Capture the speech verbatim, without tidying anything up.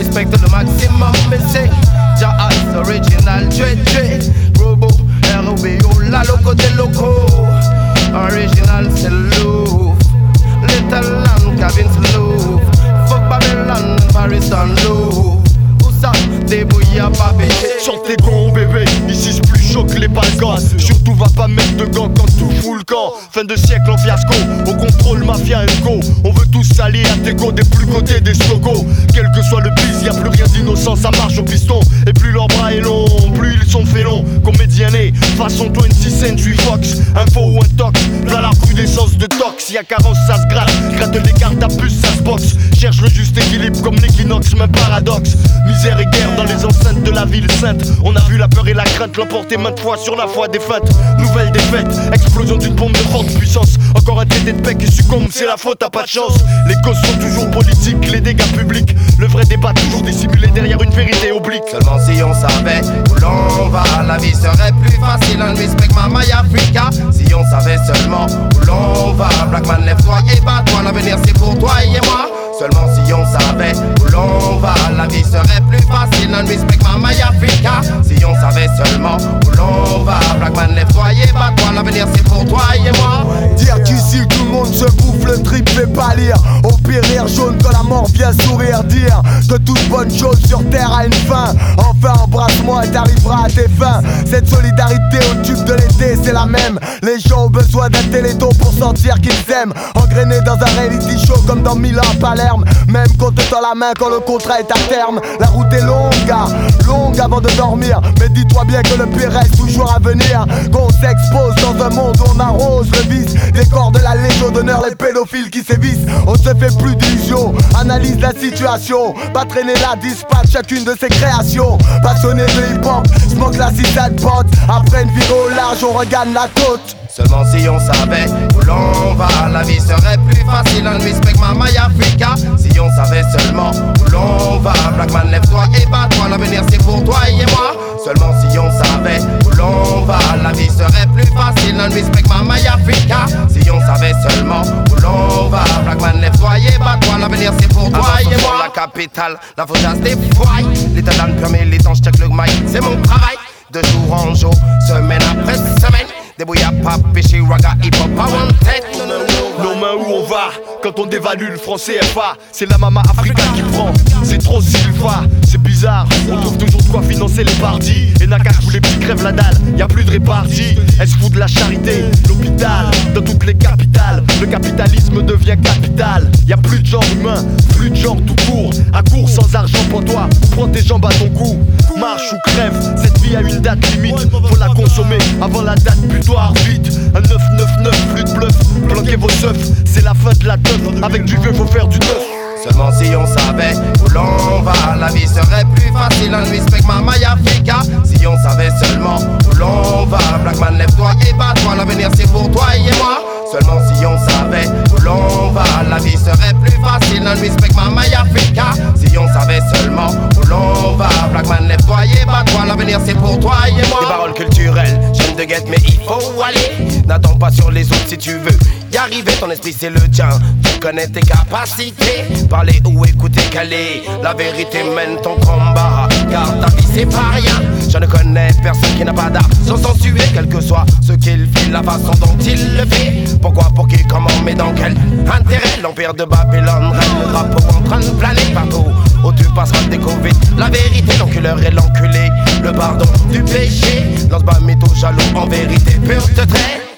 respecte le maximum. Mais c'est Jahaz original, Dre Dre Robo, R O B O, la loco des locaux. Original c'est Louvre, Little Land, Cabin's Louvre. Fuck Babylon, Paris on Louvre. Où ça, débrouille à pas pécher. Sur tes cons bébé, ici c'est plus chaud que les Balkans. Surtout va pas mettre de gants quand tout fout le camp. Fin de siècle en fiasco, au contrôle mafia et co. On veut tous s'allier à tes go des plus côtés des slogos. Quel que soit le bis, y'a plus rien d'innocent, ça marche au piston. Et plus leur bras est long, plus ils sont félons. Comédienné, façon vingt-six Century Fox. Info ou un tox, plein la recrudescence de tox. Y'a carence, ça se gratte, gratte les cartes à puce, ça se boxe. Cherche le juste équilibre comme l'équinoxe, même paradoxe. Misère et guerre dans les enceintes de la ville sainte. On a vu la peur et la crainte l'emporter maintes fois sur la foi défunte. Nouvelle défaite, explosion d'une bombe de forte puissance. Encore un traité de paix qui succombe, c'est la faute, t'as pas de chance. Les causes sont toujours politiques, les dégâts publics. Le vrai débat toujours dissimulé derrière une vérité oblique. Seulement si on savait où l'on va, la vie serait plus facile. Un respect Mama Africa. Si on savait seulement où l'on va, Black man lève-toi et bats-toi. L'avenir c'est pour toi et moi. Seulement si on savait où l'on va, la vie serait plus facile. Un respect Mama Africa. Si on savait seulement où l'on va, Black man lève-toi et bats-toi. L'avenir c'est pour toi et moi. Dire qu'ici tout le monde se bouffe, le trip fait pas lire. Au pire rire jaune quand la mort vient sourire. Dire que toute bonne chose sur terre a une fin. Enfin embrasse-moi et t'arriveras à tes fins. Cette solidarité au tube de l'été c'est la même. Les gens ont besoin d'un téléthon pour sentir qu'ils aiment. Engrainés dans un reality show comme dans Milan à Palerme. Même compte dans la main quand le contrat est à terme. La route est longue, gars, longue avant de dormir. Mais dis-toi bien que le pire reste toujours à venir. Qu'on s'expose dans un monde où on arrose le vice. Des corps de la Légion d'honneur, les pédophiles qui sévissent. On se fait plus d'illusions, analyse la situation. Pas traîner la dispatch chacune de ses créations. Passionné de hip-hop, smoke la citade pote. Après une vie au large, on regagne la côte. Seulement si on savait où l'on va, la vie serait plus facile. Un respect Mama Africa. Si on savait seulement où l'on va, Black man lève-toi et bats-toi. L'avenir c'est pour toi et moi. Seulement si on savait où l'on va, la vie serait plus facile. Un respect Mama Africa. Si on savait seulement où l'on va, Black man lève-toi et bats-toi. L'avenir c'est pour toi et moi. La capitale, la fausse des foyes. L'état d'âme permet les temps, je check le mic. C'est mon travail, de jour en jour, semaine après semaine. Débrouille à pas péché, raga, hip-hop, pas one tête. Nos mains où on va, quand on dévalue le franc C F A. C'est la Mama Africa qui prend, c'est trop Silva. C'est bizarre, on trouve toujours de quoi financer les parties. Et Nakash où les petits crèvent la dalle, y'a plus de répartie. Elle se fout de la charité, l'hôpital, dans toutes les capitales. Le capitalisme devient capital. Y'a plus de genre humain, plus de genre tout court. À court sans argent pour toi, prends tes jambes à ton cou. Marche ou crève, cette vie a une date limite. Faut la consommer avant la date butoir, vite. Un neuf neuf neuf, plus de bluff, planquez vos seufs. C'est la fin de la teuf, avec du vieux faut faire du neuf. Seulement si on savait où l'on va, la vie serait plus facile. Un respect Mama Africa. Si on savait seulement où l'on va, Black man lève-toi et bats-toi. L'avenir c'est pour toi et moi. Seulement si on savait où l'on va, la vie serait plus facile. Un respect Mama Africa. Si on savait seulement où l'on va, Black man lève-toi et bats-toi. L'avenir c'est pour toi et moi. Des paroles culturelles, j'aime de guette mais il faut aller. N'attends pas sur les autres si tu veux y arriver, ton esprit c'est le tien. Tu connais tes capacités, parler ou écouter caler. La vérité mène ton combat, car ta vie c'est pas rien. Je ne connais personne qui n'a pas d'art sans sensuer, quel que soit ce qu'il fait, la façon dont il le fait. Pourquoi, pour qui, comment, mais dans quel intérêt? L'empire de Babylone règne, le drapeau en train de planer partout où tu passeras découvrir la vérité. L'enculeur et l'enculé, le pardon du péché. Lance bas mytho jaloux, en vérité pure te trait.